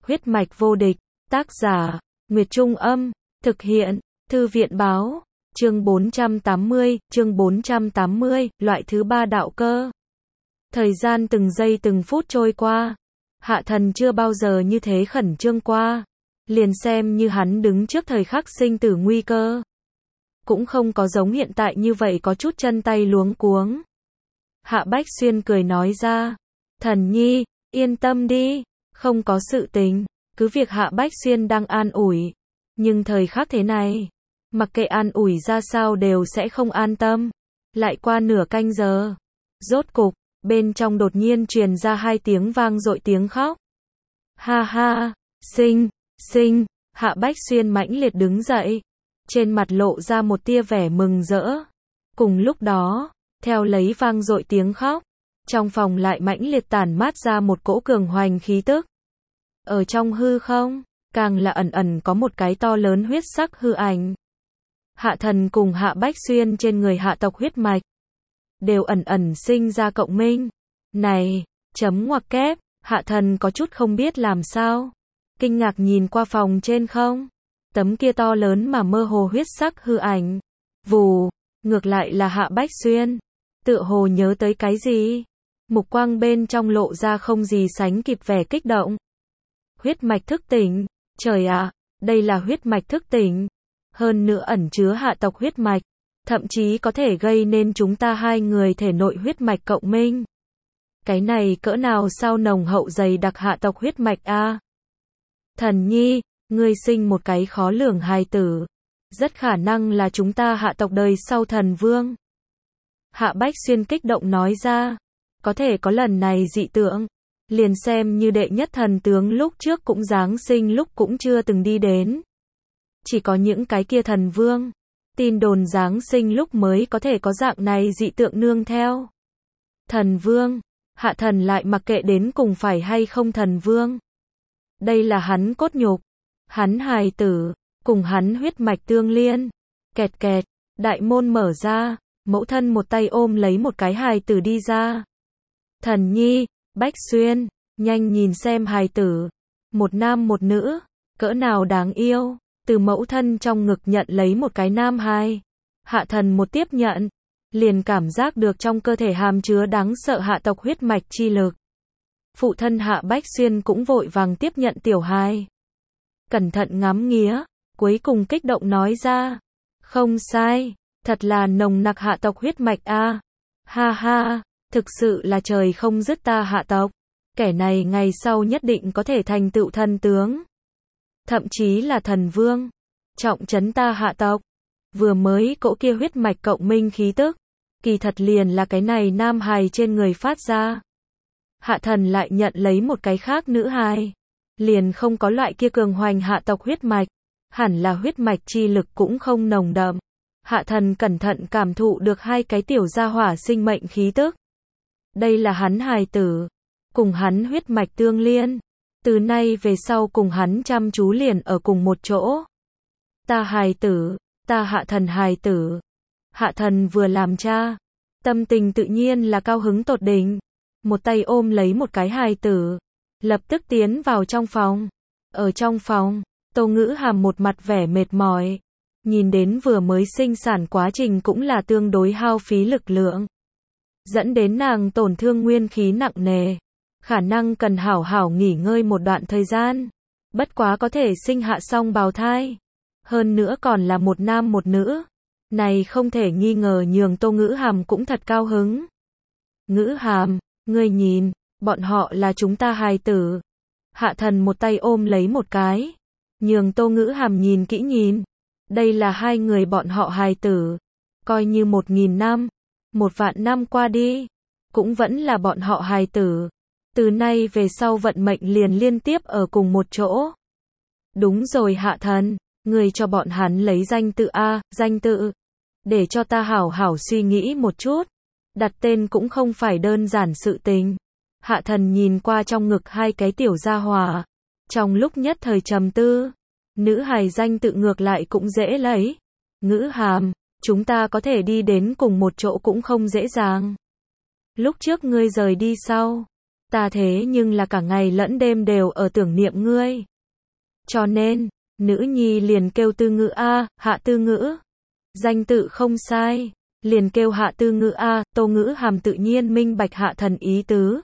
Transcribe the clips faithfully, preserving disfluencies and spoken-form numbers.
Huyết mạch vô địch, tác giả, Nguyệt Trung Âm, thực hiện, Thư viện Báo, chương bốn trăm tám mươi, chương bốn trăm tám mươi, loại thứ ba đạo cơ. Thời gian từng giây từng phút trôi qua, Hạ Thần chưa bao giờ như thế khẩn trương qua, liền xem như hắn đứng trước thời khắc sinh tử nguy cơ. Cũng không có giống hiện tại như vậy có chút chân tay luống cuống. Hạ Bách Xuyên cười nói ra, Thần nhi, yên tâm đi, không có sự tình, cứ việc Hạ Bách Xuyên đang an ủi, nhưng thời khắc thế này, mặc kệ an ủi ra sao đều sẽ không an tâm. Lại qua nửa canh giờ, rốt cục, bên trong đột nhiên truyền ra hai tiếng vang dội tiếng khóc. Ha ha, sinh, sinh, Hạ Bách Xuyên mãnh liệt đứng dậy, trên mặt lộ ra một tia vẻ mừng rỡ. Cùng lúc đó, theo lấy vang dội tiếng khóc, trong phòng lại mãnh liệt tản mát ra một cỗ cường hoành khí tức. Ở trong hư không, càng là ẩn ẩn có một cái to lớn huyết sắc hư ảnh. Hạ Thần cùng Hạ Bách Xuyên trên người hạ tộc huyết mạch, đều ẩn ẩn sinh ra cộng minh. Này, chấm ngoặc kép, Hạ Thần có chút không biết làm sao. Kinh ngạc nhìn qua phòng trên không. Tấm kia to lớn mà mơ hồ huyết sắc hư ảnh. Vù, ngược lại là Hạ Bách Xuyên. Tựa hồ nhớ tới cái gì. Mục quang bên trong lộ ra không gì sánh kịp vẻ kích động. Huyết mạch thức tỉnh. Trời ạ, đây là huyết mạch thức tỉnh. Hơn nữa ẩn chứa hạ tộc huyết mạch. Thậm chí có thể gây nên chúng ta hai người thể nội huyết mạch cộng minh. Cái này cỡ nào sao nồng hậu dày đặc hạ tộc huyết mạch a? Thần nhi, ngươi sinh một cái khó lường hài tử. Rất khả năng là chúng ta hạ tộc đời sau thần vương. Hạ Bách Xuyên kích động nói ra. Có thể có lần này dị tượng. Liền xem như đệ nhất thần tướng lúc trước cũng giáng sinh lúc cũng chưa từng đi đến. Chỉ có những cái kia thần vương. Tin đồn giáng sinh lúc mới có thể có dạng này dị tượng nương theo. Thần vương. Hạ Thần lại mặc kệ đến cùng phải hay không thần vương. Đây là hắn cốt nhục. Hắn hài tử. Cùng hắn huyết mạch tương liên. Kẹt kẹt. Đại môn mở ra. Mẫu thân một tay ôm lấy một cái hài tử đi ra. Thần nhi, Bách Xuyên, nhanh nhìn xem hài tử. Một nam một nữ. Cỡ nào đáng yêu. Từ mẫu thân trong ngực nhận lấy một cái nam hài. Hạ Thần một tiếp nhận. Liền cảm giác được trong cơ thể hàm chứa đáng sợ hạ tộc huyết mạch chi lực. Phụ thân Hạ Bách Xuyên cũng vội vàng tiếp nhận tiểu hài. Cẩn thận ngắm nghía. Cuối cùng kích động nói ra. Không sai. Thật là nồng nặc hạ tộc huyết mạch a. Ha ha. Thực sự là trời không dứt ta hạ tộc. Kẻ này ngày sau nhất định có thể thành tựu thần tướng. Thậm chí là thần vương. Trọng trấn ta hạ tộc. Vừa mới cỗ kia huyết mạch cộng minh khí tức. Kỳ thật liền là cái này nam hài trên người phát ra. Hạ Thần lại nhận lấy một cái khác nữ hài. Liền không có loại kia cường hoành hạ tộc huyết mạch. Hẳn là huyết mạch chi lực cũng không nồng đậm. Hạ Thần cẩn thận cảm thụ được hai cái tiểu gia hỏa sinh mệnh khí tức. Đây là hắn hài tử. Cùng hắn huyết mạch tương liên. Từ nay về sau cùng hắn chăm chú liền ở cùng một chỗ. Ta hài tử. Ta Hạ Thần hài tử. Hạ Thần vừa làm cha. Tâm tình tự nhiên là cao hứng tột đỉnh. Một tay ôm lấy một cái hài tử. Lập tức tiến vào trong phòng. Ở trong phòng, Tô Ngữ Hàm một mặt vẻ mệt mỏi. Nhìn đến vừa mới sinh sản quá trình cũng là tương đối hao phí lực lượng. Dẫn đến nàng tổn thương nguyên khí nặng nề. Khả năng cần hảo hảo nghỉ ngơi một đoạn thời gian. Bất quá có thể sinh hạ xong bào thai. Hơn nữa còn là một nam một nữ. Này không thể nghi ngờ nhường Tô Ngữ Hàm cũng thật cao hứng. Ngữ Hàm, ngươi nhìn, bọn họ là chúng ta hài tử. Hạ Thần một tay ôm lấy một cái. Nhường Tô Ngữ Hàm nhìn kỹ nhìn. Đây là hai người bọn họ hài tử. Coi như một nghìn năm, một vạn năm qua đi. Cũng vẫn là bọn họ hài tử. Từ nay về sau vận mệnh liền liên tiếp ở cùng một chỗ. Đúng rồi Hạ Thần, người cho bọn hắn lấy danh tự A, danh tự. Để cho ta hảo hảo suy nghĩ một chút. Đặt tên cũng không phải đơn giản sự tình. Hạ Thần nhìn qua trong ngực hai cái tiểu gia hỏa. Trong lúc nhất thời trầm tư. Nữ hài danh tự ngược lại cũng dễ lấy. Ngữ Hàm, chúng ta có thể đi đến cùng một chỗ cũng không dễ dàng. Lúc trước ngươi rời đi sau. Ta thế nhưng là cả ngày lẫn đêm đều ở tưởng niệm ngươi. Cho nên, nữ nhi liền kêu Tư Ngữ a, Hạ Tư Ngữ. Danh tự không sai, liền kêu Hạ Tư Ngữ a, Tô Ngữ Hàm tự nhiên minh bạch Hạ Thần ý tứ.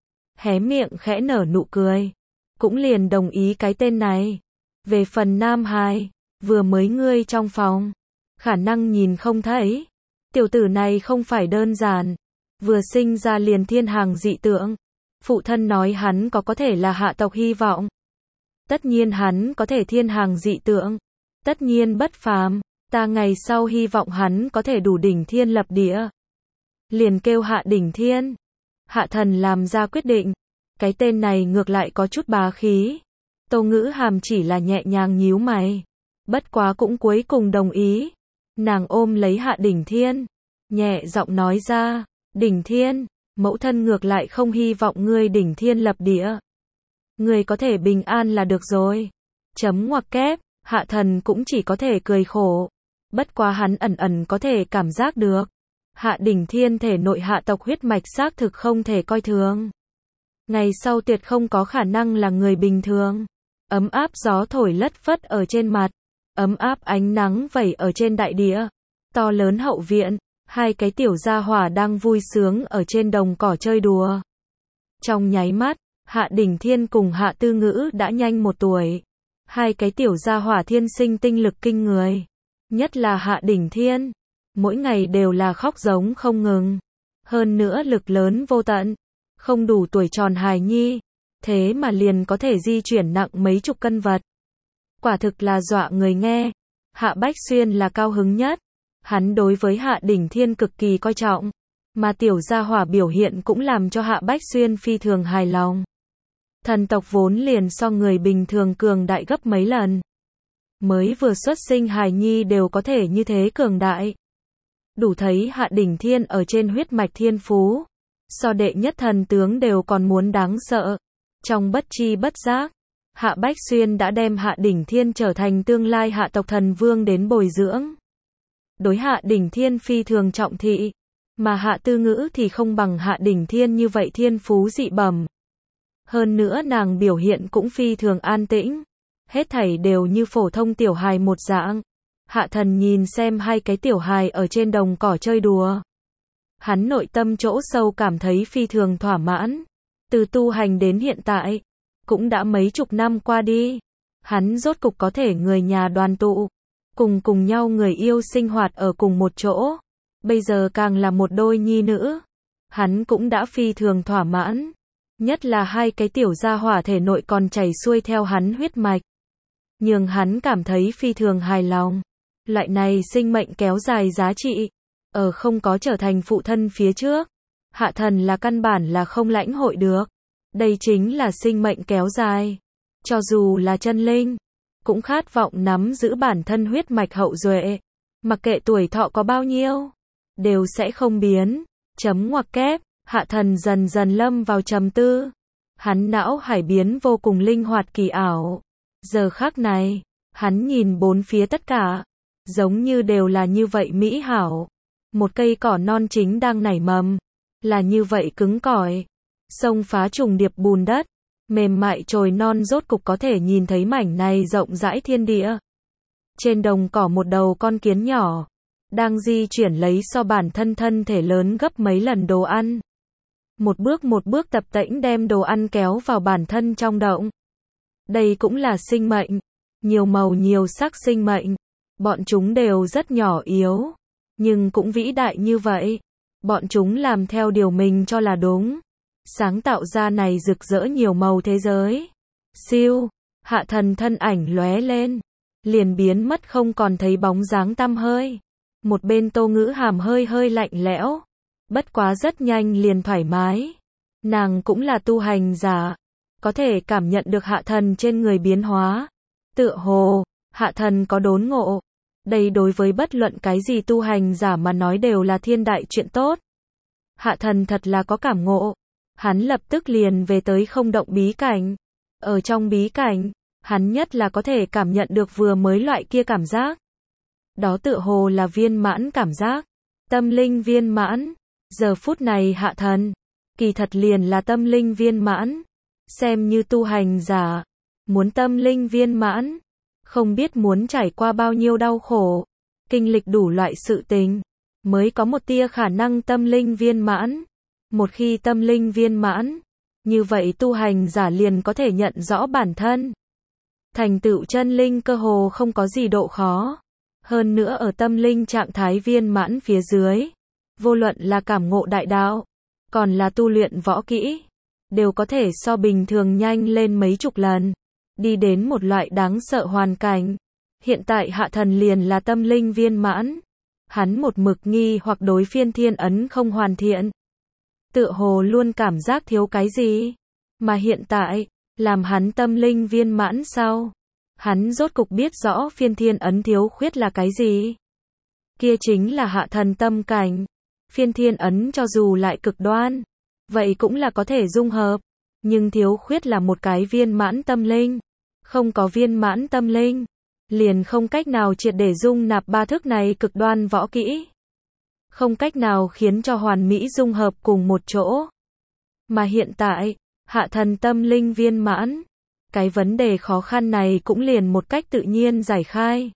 Hé miệng khẽ nở nụ cười, cũng liền đồng ý cái tên này. Về phần Nam Hải, vừa mới ngươi trong phòng, khả năng nhìn không thấy. Tiểu tử này không phải đơn giản, vừa sinh ra liền thiên hàng dị tượng. Phụ thân nói hắn có có thể là hạ tộc hy vọng. Tất nhiên hắn có thể thiên hàng dị tượng, tất nhiên bất phàm, ta ngày sau hy vọng hắn có thể đủ đỉnh thiên lập địa. Liền kêu Hạ Đỉnh Thiên. Hạ Thần làm ra quyết định, cái tên này ngược lại có chút bá khí. Tô Ngữ Hàm chỉ là nhẹ nhàng nhíu mày, bất quá cũng cuối cùng đồng ý. Nàng ôm lấy Hạ Đỉnh Thiên, nhẹ giọng nói ra, Đỉnh Thiên, mẫu thân ngược lại không hy vọng ngươi đỉnh thiên lập địa. Ngươi có thể bình an là được rồi. Chấm ngoặc kép, Hạ Thần cũng chỉ có thể cười khổ. Bất quá hắn ẩn ẩn có thể cảm giác được. Hạ Đỉnh Thiên thể nội hạ tộc huyết mạch xác thực không thể coi thường. Ngày sau tuyệt không có khả năng là người bình thường. Ấm áp gió thổi lất phất ở trên mặt. Ấm áp ánh nắng vẩy ở trên đại địa. To lớn hậu viện. Hai cái tiểu gia hỏa đang vui sướng ở trên đồng cỏ chơi đùa. Trong nháy mắt, Hạ Đỉnh Thiên cùng Hạ Tư Ngữ đã nhanh một tuổi. Hai cái tiểu gia hỏa thiên sinh tinh lực kinh người. Nhất là Hạ Đỉnh Thiên. Mỗi ngày đều là khóc giống không ngừng. Hơn nữa lực lớn vô tận. Không đủ tuổi tròn hài nhi. Thế mà liền có thể di chuyển nặng mấy chục cân vật. Quả thực là dọa người nghe. Hạ Bách Xuyên là cao hứng nhất. Hắn đối với Hạ Đỉnh Thiên cực kỳ coi trọng. Mà tiểu gia hỏa biểu hiện cũng làm cho Hạ Bách Xuyên phi thường hài lòng. Thần tộc vốn liền so người bình thường cường đại gấp mấy lần. Mới vừa xuất sinh hài nhi đều có thể như thế cường đại. Đủ thấy Hạ Đỉnh Thiên ở trên huyết mạch thiên phú. So đệ nhất thần tướng đều còn muốn đáng sợ. Trong bất chi bất giác, Hạ Bách Xuyên đã đem Hạ Đỉnh Thiên trở thành tương lai hạ tộc thần vương đến bồi dưỡng. Đối Hạ Đỉnh Thiên phi thường trọng thị. Mà Hạ Tư Ngữ thì không bằng Hạ Đỉnh Thiên như vậy thiên phú dị bẩm. Hơn nữa nàng biểu hiện cũng phi thường an tĩnh. Hết thảy đều như phổ thông tiểu hài một dạng. Hạ Thần nhìn xem hai cái tiểu hài ở trên đồng cỏ chơi đùa. Hắn nội tâm chỗ sâu cảm thấy phi thường thỏa mãn. Từ tu hành đến hiện tại, cũng đã mấy chục năm qua đi. Hắn rốt cục có thể người nhà đoàn tụ. Cùng cùng nhau người yêu sinh hoạt ở cùng một chỗ. Bây giờ càng là một đôi nhi nữ. Hắn cũng đã phi thường thỏa mãn. Nhất là hai cái tiểu gia hỏa thể nội còn chảy xuôi theo hắn huyết mạch. Nhưng hắn cảm thấy phi thường hài lòng. Loại này sinh mệnh kéo dài giá trị. Ở không có trở thành phụ thân phía trước. Hạ Thần là căn bản là không lãnh hội được. Đây chính là sinh mệnh kéo dài. Cho dù là chân linh, cũng khát vọng nắm giữ bản thân huyết mạch hậu duệ. Mặc kệ tuổi thọ có bao nhiêu, đều sẽ không biến. Chấm ngoặc kép, Hạ Thần dần dần lâm vào trầm tư. Hắn não hải biến vô cùng linh hoạt kỳ ảo. Giờ khắc này, hắn nhìn bốn phía tất cả, giống như đều là như vậy mỹ hảo. Một cây cỏ non chính đang nảy mầm, là như vậy cứng cỏi. Sông phá trùng điệp bùn đất, mềm mại chồi non rốt cục có thể nhìn thấy mảnh này rộng rãi thiên địa. Trên đồng cỏ một đầu con kiến nhỏ, đang di chuyển lấy so bản thân thân thể lớn gấp mấy lần đồ ăn. Một bước một bước tập tễnh đem đồ ăn kéo vào bản thân trong động. Đây cũng là sinh mệnh, nhiều màu nhiều sắc sinh mệnh. Bọn chúng đều rất nhỏ yếu, nhưng cũng vĩ đại như vậy. Bọn chúng làm theo điều mình cho là đúng. Sáng tạo ra này rực rỡ nhiều màu thế giới. Siêu, Hạ Thần thân ảnh lóe lên, liền biến mất không còn thấy bóng dáng tăm hơi. Một bên Tô Ngữ Hàm hơi hơi lạnh lẽo, bất quá rất nhanh liền thoải mái. Nàng cũng là tu hành giả, có thể cảm nhận được Hạ Thần trên người biến hóa. Tựa hồ, Hạ Thần có đốn ngộ. Đây đối với bất luận cái gì tu hành giả mà nói đều là thiên đại chuyện tốt. Hạ Thần thật là có cảm ngộ. Hắn lập tức liền về tới không động bí cảnh. Ở trong bí cảnh, hắn nhất là có thể cảm nhận được vừa mới loại kia cảm giác. Đó tựa hồ là viên mãn cảm giác. Tâm linh viên mãn. Giờ phút này Hạ Thần kỳ thật liền là tâm linh viên mãn. Xem như tu hành giả, muốn tâm linh viên mãn, không biết muốn trải qua bao nhiêu đau khổ, kinh lịch đủ loại sự tình, mới có một tia khả năng tâm linh viên mãn. Một khi tâm linh viên mãn, như vậy tu hành giả liền có thể nhận rõ bản thân. Thành tựu chân linh cơ hồ không có gì độ khó. Hơn nữa ở tâm linh trạng thái viên mãn phía dưới, vô luận là cảm ngộ đại đạo, còn là tu luyện võ kỹ, đều có thể so bình thường nhanh lên mấy chục lần, đi đến một loại đáng sợ hoàn cảnh. Hiện tại Hạ Thần liền là tâm linh viên mãn. Hắn một mực nghi hoặc đối phiên thiên ấn không hoàn thiện. Tựa hồ luôn cảm giác thiếu cái gì. Mà hiện tại, làm hắn tâm linh viên mãn sau, hắn rốt cục biết rõ phiên thiên ấn thiếu khuyết là cái gì. Kia chính là hạ thần tâm cảnh. Phiên thiên ấn cho dù lại cực đoan, vậy cũng là có thể dung hợp. Nhưng thiếu khuyết là một cái viên mãn tâm linh. Không có viên mãn tâm linh, liền không cách nào triệt để dung nạp ba thức này cực đoan võ kỹ. Không cách nào khiến cho hoàn mỹ dung hợp cùng một chỗ. Mà hiện tại, hạ thần tâm linh viên mãn, cái vấn đề khó khăn này cũng liền một cách tự nhiên giải khai.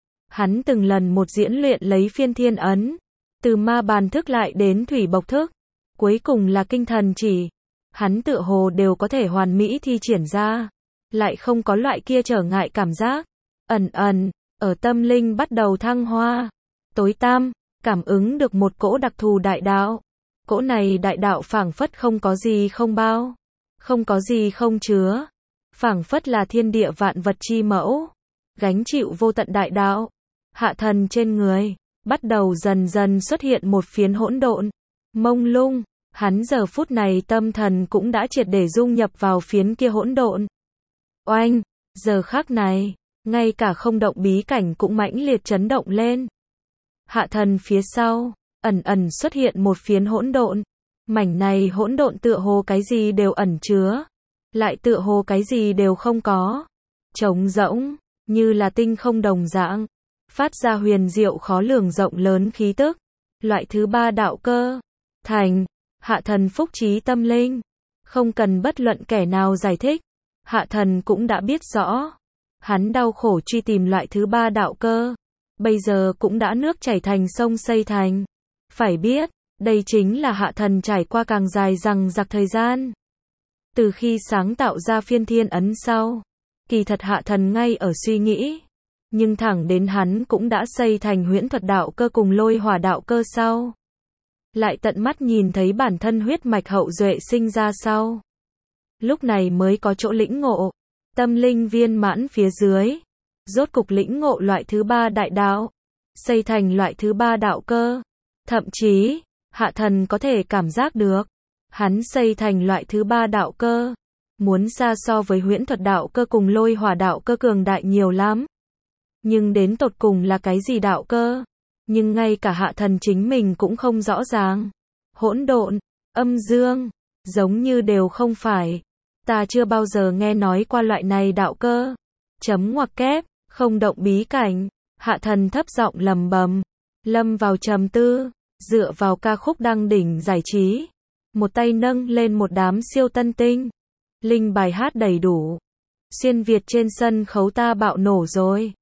Hắn từng lần một diễn luyện lấy phiên thiên ấn, từ ma bàn thức lại đến thủy bộc thức, cuối cùng là kinh thần chỉ. Hắn tựa hồ đều có thể hoàn mỹ thi triển ra, lại không có loại kia trở ngại cảm giác. Ẩn ẩn, ở tâm linh bắt đầu thăng hoa, tối tăm, cảm ứng được một cỗ đặc thù đại đạo. Cỗ này đại đạo phảng phất không có gì không bao, không có gì không chứa, phảng phất là thiên địa vạn vật chi mẫu, gánh chịu vô tận đại đạo. Hạ thần trên người, bắt đầu dần dần xuất hiện một phiến hỗn độn, mông lung, hắn giờ phút này tâm thần cũng đã triệt để dung nhập vào phiến kia hỗn độn. Oanh, giờ khắc này, ngay cả không động bí cảnh cũng mãnh liệt chấn động lên. Hạ thần phía sau, ẩn ẩn xuất hiện một phiến hỗn độn. Mảnh này hỗn độn tựa hồ cái gì đều ẩn chứa, lại tựa hồ cái gì đều không có. Trống rỗng, như là tinh không đồng dạng, phát ra huyền diệu khó lường rộng lớn khí tức. Loại thứ ba đạo cơ, thành, hạ thần phúc trí tâm linh. Không cần bất luận kẻ nào giải thích, hạ thần cũng đã biết rõ. Hắn đau khổ truy tìm loại thứ ba đạo cơ, bây giờ cũng đã nước chảy thành sông xây thành. Phải biết, đây chính là hạ thần trải qua càng dài dằng dặc thời gian. Từ khi sáng tạo ra phiên thiên ấn sau, kỳ thật hạ thần ngay ở suy nghĩ. Nhưng thẳng đến hắn cũng đã xây thành huyễn thuật đạo cơ cùng lôi hỏa đạo cơ sau. Lại tận mắt nhìn thấy bản thân huyết mạch hậu duệ sinh ra sau. Lúc này mới có chỗ lĩnh ngộ. Tâm linh viên mãn phía dưới, rốt cục lĩnh ngộ loại thứ ba đại đạo, xây thành loại thứ ba đạo cơ. Thậm chí, hạ thần có thể cảm giác được, hắn xây thành loại thứ ba đạo cơ, muốn xa so với huyễn thuật đạo cơ cùng lôi hỏa đạo cơ cường đại nhiều lắm. Nhưng đến tột cùng là cái gì đạo cơ? Nhưng ngay cả hạ thần chính mình cũng không rõ ràng. Hỗn độn, âm dương, giống như đều không phải. Ta chưa bao giờ nghe nói qua loại này đạo cơ. Chấm ngoặc kép, không động bí cảnh. Hạ thần thấp giọng lầm bầm, lâm vào trầm tư, dựa vào ca khúc đăng đỉnh giải trí. Một tay nâng lên một đám siêu tân tinh. Linh bài hát đầy đủ. Xuyên Việt trên sân khấu ta bạo nổ rồi.